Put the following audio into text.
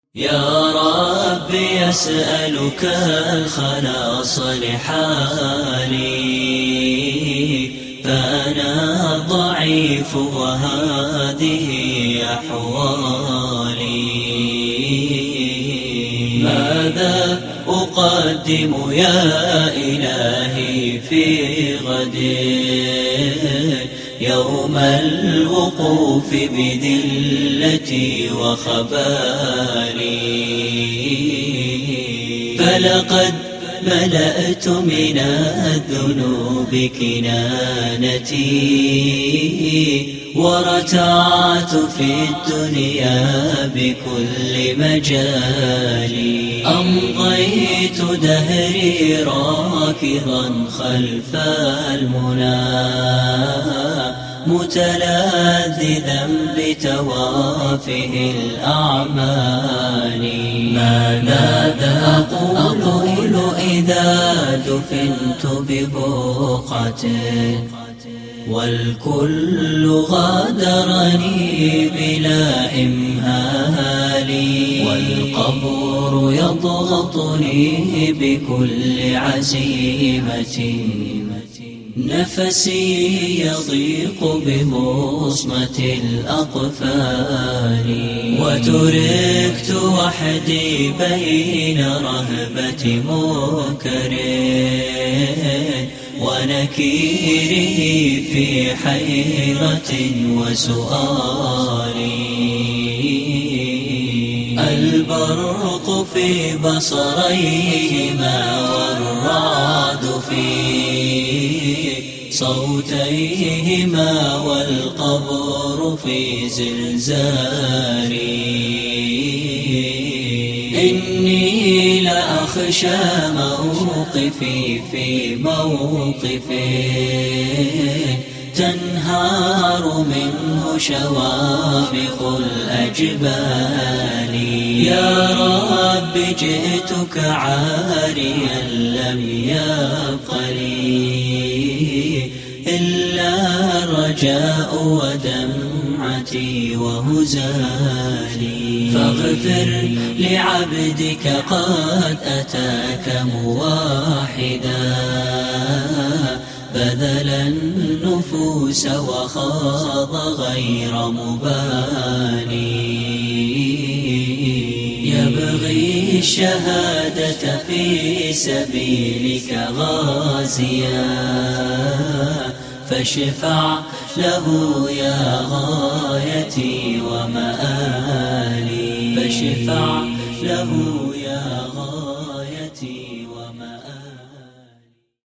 يا رب يسألك الخلاص لحالي، فأنا ضعيف وهذه أحوالي. ماذا أقدم يا إلهي في غد يوم الوقوف بذلتي وخبالي؟ فلقد ملأت من الذنوب كنانتي، ورتعت في الدنيا بكل مجالي. أمضيت دهري راكضا خلف المنى، متلذذا بتوافه الأعمال. ماذا أقول إذا دفنت ببقعة والكل غادرني بلا إمهال، والقبر يضغطني بكل عزيمة، نفسي يضيق بمصمة الأقفال. وتركت وحدي بين رهبة منكر ونكيره في حيرة وسؤال. البرق في بصريهما والرعد في صوتيهما، والقبر في زلزالي. إني لأخشى موقفي في موقف تنهار منه شوامخ الأجبال. يا رب جئتك عاريا لم يبق لي إلا الرجاء ودمعتي وهزالي. فاغفر لعبدك قد أتاك موحدا، بذل النفوس وخاض غير مبالي. يبغي الشهادة في سبيلك غازيا، فاشفع له يا غايتي ومآلي. فاشفع له يا غايتي.